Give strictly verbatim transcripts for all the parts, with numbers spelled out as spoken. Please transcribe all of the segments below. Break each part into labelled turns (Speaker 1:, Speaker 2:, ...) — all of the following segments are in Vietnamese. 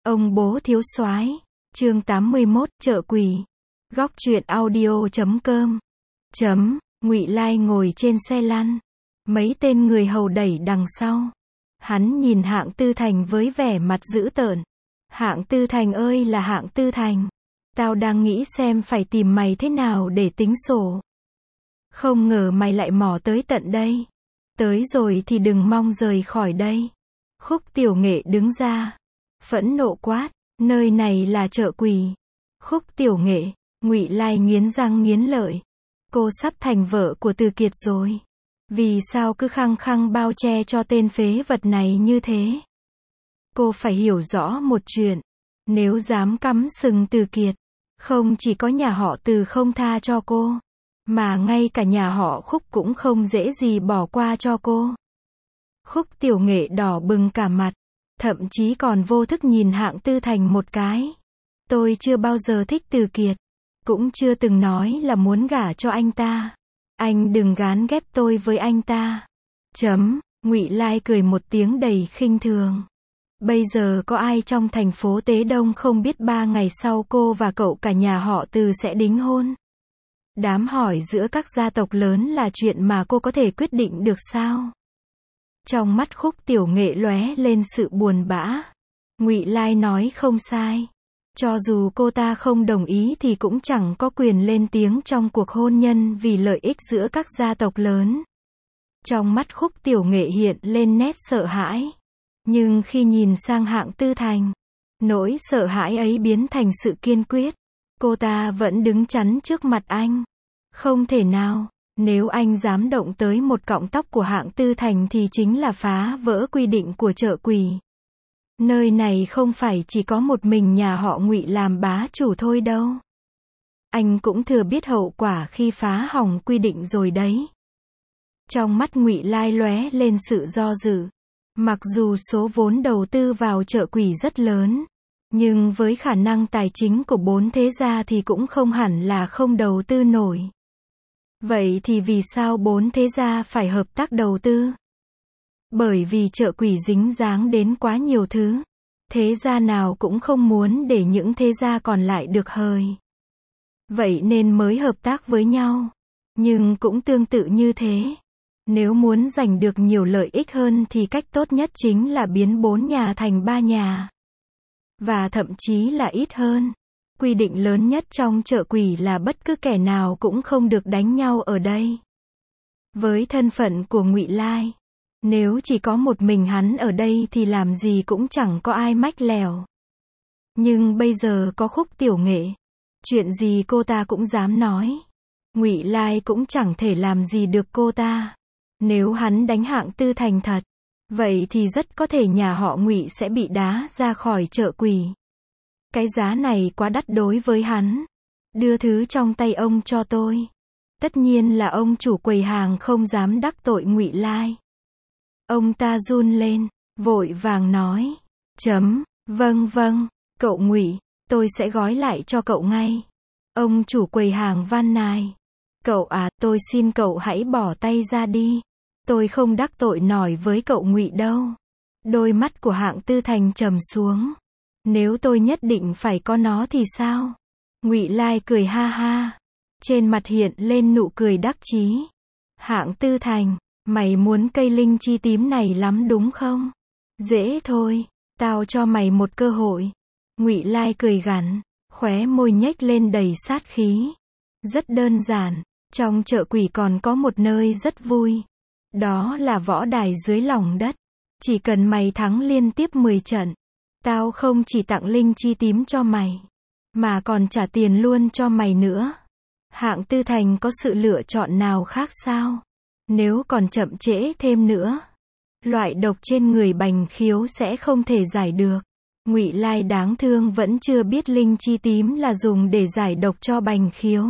Speaker 1: Ông bố thiếu soái, chương tám mươi mốt, chợ quỷ. Góc truyện audio chấm com. Chấm, Ngụy Lai ngồi trên xe lăn, mấy tên người hầu đẩy đằng sau. Hắn nhìn Hạng Tư Thành với vẻ mặt dữ tợn. Hạng Tư Thành ơi là Hạng Tư Thành, tao đang nghĩ xem phải tìm mày thế nào để tính sổ. Không ngờ mày lại mò tới tận đây. Tới rồi thì đừng mong rời khỏi đây. Khúc Tiểu Nghệ đứng ra, phẫn nộ quát, nơi này là chợ quỷ. Khúc Tiểu Nghệ, Ngụy Lai nghiến răng nghiến lợi. Cô sắp thành vợ của Từ Kiệt rồi. Vì sao cứ khăng khăng bao che cho tên phế vật này như thế? Cô phải hiểu rõ một chuyện. Nếu dám cắm sừng Từ Kiệt, không chỉ có nhà họ Từ không tha cho cô, mà ngay cả nhà họ Khúc cũng không dễ gì bỏ qua cho cô. Khúc Tiểu Nghệ đỏ bừng cả mặt, thậm chí còn vô thức nhìn Hạng Tư Thành một cái. Tôi chưa bao giờ thích Từ Kiệt, cũng chưa từng nói là muốn gả cho anh ta. Anh đừng gán ghép tôi với anh ta. Chấm, Ngụy Lai cười một tiếng đầy khinh thường. Bây giờ có ai trong thành phố Tế Đông không biết ba ngày sau cô và cậu cả nhà họ Từ sẽ đính hôn? Đám hỏi giữa các gia tộc lớn là chuyện mà cô có thể quyết định được sao? Trong mắt Khúc Tiểu Nghệ lóe lên sự buồn bã. Ngụy Lai nói không sai. Cho dù cô ta không đồng ý thì cũng chẳng có quyền lên tiếng trong cuộc hôn nhân vì lợi ích giữa các gia tộc lớn. Trong mắt Khúc Tiểu Nghệ hiện lên nét sợ hãi. Nhưng khi nhìn sang Hạng Tư Thành, nỗi sợ hãi ấy biến thành sự kiên quyết. Cô ta vẫn đứng chắn trước mặt anh. Không thể nào, nếu anh dám động tới một cọng tóc của Hạng Tư Thành thì chính là phá vỡ quy định của chợ quỷ. Nơi này không phải chỉ có một mình nhà họ Ngụy làm bá chủ thôi đâu. Anh cũng thừa biết hậu quả khi phá hỏng quy định rồi đấy. Trong mắt Ngụy Lai lóe lên sự do dự. Mặc dù số vốn đầu tư vào chợ quỷ rất lớn, nhưng với khả năng tài chính của bốn thế gia thì cũng không hẳn là không đầu tư nổi. Vậy thì vì sao bốn thế gia phải hợp tác đầu tư? Bởi vì chợ quỷ dính dáng đến quá nhiều thứ. Thế gia nào cũng không muốn để những thế gia còn lại được hời. Vậy nên mới hợp tác với nhau. Nhưng cũng tương tự như thế. Nếu muốn giành được nhiều lợi ích hơn thì cách tốt nhất chính là biến bốn nhà thành ba nhà. Và thậm chí là ít hơn. Quy định lớn nhất trong chợ quỷ là bất cứ kẻ nào cũng không được đánh nhau ở đây. Với thân phận của Ngụy Lai, nếu chỉ có một mình hắn ở đây thì làm gì cũng chẳng có ai mách lèo. Nhưng bây giờ có Khúc Tiểu Nghệ, chuyện gì cô ta cũng dám nói. Ngụy Lai cũng chẳng thể làm gì được cô ta. Nếu hắn đánh Hạng Tư Thành thật, vậy thì rất có thể nhà họ Ngụy sẽ bị đá ra khỏi chợ quỷ. Cái giá này quá đắt đối với hắn. Đưa thứ trong tay ông cho tôi. Tất nhiên là ông chủ quầy hàng không dám đắc tội Ngụy Lai. Ông ta run lên, vội vàng nói. Chấm, vâng vâng, cậu Ngụy, tôi sẽ gói lại cho cậu ngay. Ông chủ quầy hàng van nài. Cậu à, tôi xin cậu hãy bỏ tay ra đi. Tôi không đắc tội nổi với cậu Ngụy đâu. Đôi mắt của Hạng Tư Thành trầm xuống. Nếu tôi nhất định phải có nó thì sao? Ngụy Lai cười ha ha. Trên mặt hiện lên nụ cười đắc chí. Hạng Tư Thành, mày muốn cây linh chi tím này lắm đúng không? Dễ thôi, tao cho mày một cơ hội. Ngụy Lai cười gằn, khóe môi nhếch lên đầy sát khí. Rất đơn giản, trong chợ quỷ còn có một nơi rất vui. Đó là võ đài dưới lòng đất. Chỉ cần mày thắng liên tiếp mười trận, tao không chỉ tặng linh chi tím cho mày, mà còn trả tiền luôn cho mày nữa. Hạng Tư Thành có sự lựa chọn nào khác sao? Nếu còn chậm trễ thêm nữa, loại độc trên người Bành Khiếu sẽ không thể giải được. Ngụy Lai đáng thương vẫn chưa biết linh chi tím là dùng để giải độc cho Bành Khiếu.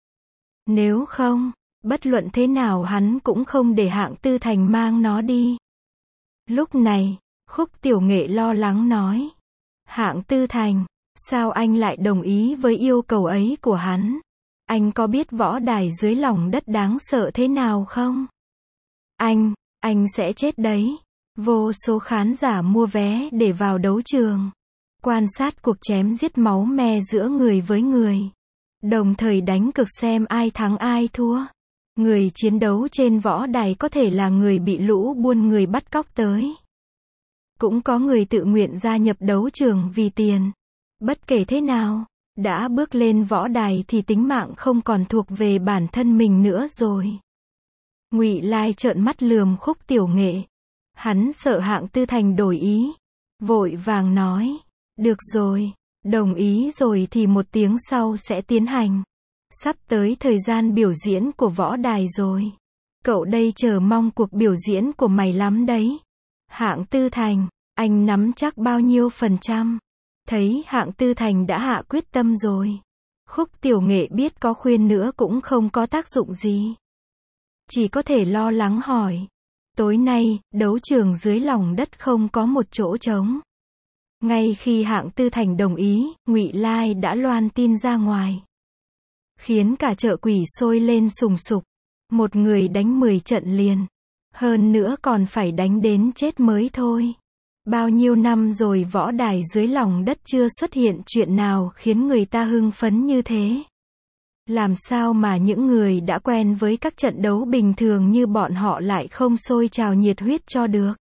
Speaker 1: Nếu không, bất luận thế nào hắn cũng không để Hạng Tư Thành mang nó đi. Lúc này, Khúc Tiểu Nghệ lo lắng nói. Hạng Tư Thành, sao anh lại đồng ý với yêu cầu ấy của hắn? Anh có biết võ đài dưới lòng đất đáng sợ thế nào không? Anh, anh sẽ chết đấy. Vô số khán giả mua vé để vào đấu trường. quan sát cuộc chém giết máu me giữa người với người. Đồng thời đánh cược xem ai thắng ai thua. Người chiến đấu trên võ đài có thể là người bị lũ buôn người bắt cóc tới. Cũng có người tự nguyện gia nhập đấu trường vì tiền. Bất kể thế nào, đã bước lên võ đài thì tính mạng không còn thuộc về bản thân mình nữa rồi. Ngụy Lai trợn mắt lườm Khúc Tiểu Nghệ. Hắn sợ Hạng Tư Thành đổi ý. Vội vàng nói. Được rồi, đồng ý rồi thì một tiếng sau sẽ tiến hành. Sắp tới thời gian biểu diễn của võ đài rồi. Cậu đây chờ mong cuộc biểu diễn của mày lắm đấy. Hạng Tư Thành, anh nắm chắc bao nhiêu phần trăm? Thấy Hạng Tư Thành đã hạ quyết tâm rồi. Khúc Tiểu Nghệ biết có khuyên nữa cũng không có tác dụng gì. Chỉ có thể lo lắng hỏi. Tối nay, đấu trường dưới lòng đất không có một chỗ trống. Ngay khi Hạng Tư Thành đồng ý, Ngụy Lai đã loan tin ra ngoài. Khiến cả chợ quỷ sôi lên sùng sục. Một người đánh mười trận liền. Hơn nữa còn phải đánh đến chết mới thôi. Bao nhiêu năm rồi võ đài dưới lòng đất chưa xuất hiện chuyện nào khiến người ta hưng phấn như thế. Làm sao mà những người đã quen với các trận đấu bình thường như bọn họ lại không sôi trào nhiệt huyết cho được.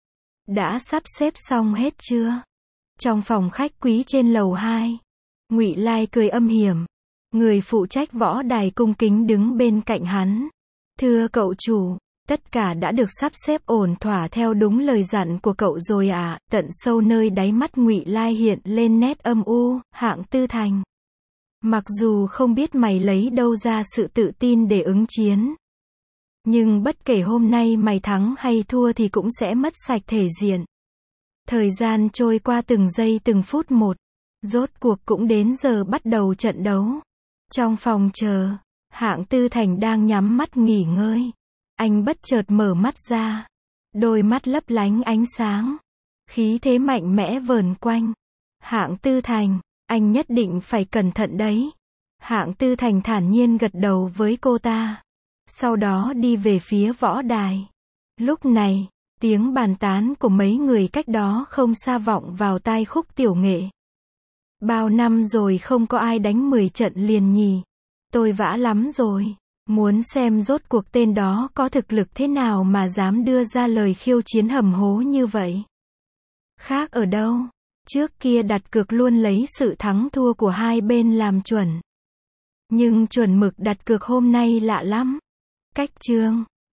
Speaker 1: Đã sắp xếp xong hết chưa? Trong phòng khách quý trên lầu hai, Ngụy Lai cười âm hiểm. Người phụ trách võ đài cung kính đứng bên cạnh hắn. Thưa cậu chủ, tất cả đã được sắp xếp ổn thỏa theo đúng lời dặn của cậu rồi ạ. À? Tận sâu nơi đáy mắt Ngụy Lai hiện lên nét âm u. Hạng Tư Thành, mặc dù không biết mày lấy đâu ra sự tự tin để ứng chiến, nhưng bất kể hôm nay mày thắng hay thua thì cũng sẽ mất sạch thể diện. Thời gian trôi qua từng giây từng phút một. Rốt cuộc cũng đến giờ bắt đầu trận đấu. Trong phòng chờ, Hạng Tư Thành đang nhắm mắt nghỉ ngơi. Anh bất chợt mở mắt ra. Đôi mắt lấp lánh ánh sáng. Khí thế mạnh mẽ vờn quanh. Hạng Tư Thành, anh nhất định phải cẩn thận đấy. Hạng Tư Thành thản nhiên gật đầu với cô ta. Sau đó đi về phía võ đài. Lúc này, tiếng bàn tán của mấy người cách đó không xa vọng vào tai Khúc Tiểu Nghệ. Bao năm rồi không có ai đánh mười trận liền nhỉ. Tôi vã lắm rồi. Muốn xem rốt cuộc tên đó có thực lực thế nào mà dám đưa ra lời khiêu chiến hầm hố như vậy. Khác ở đâu? Trước kia đặt cược luôn lấy sự thắng thua của hai bên làm chuẩn. Nhưng chuẩn mực đặt cược hôm nay lạ lắm. Cách chương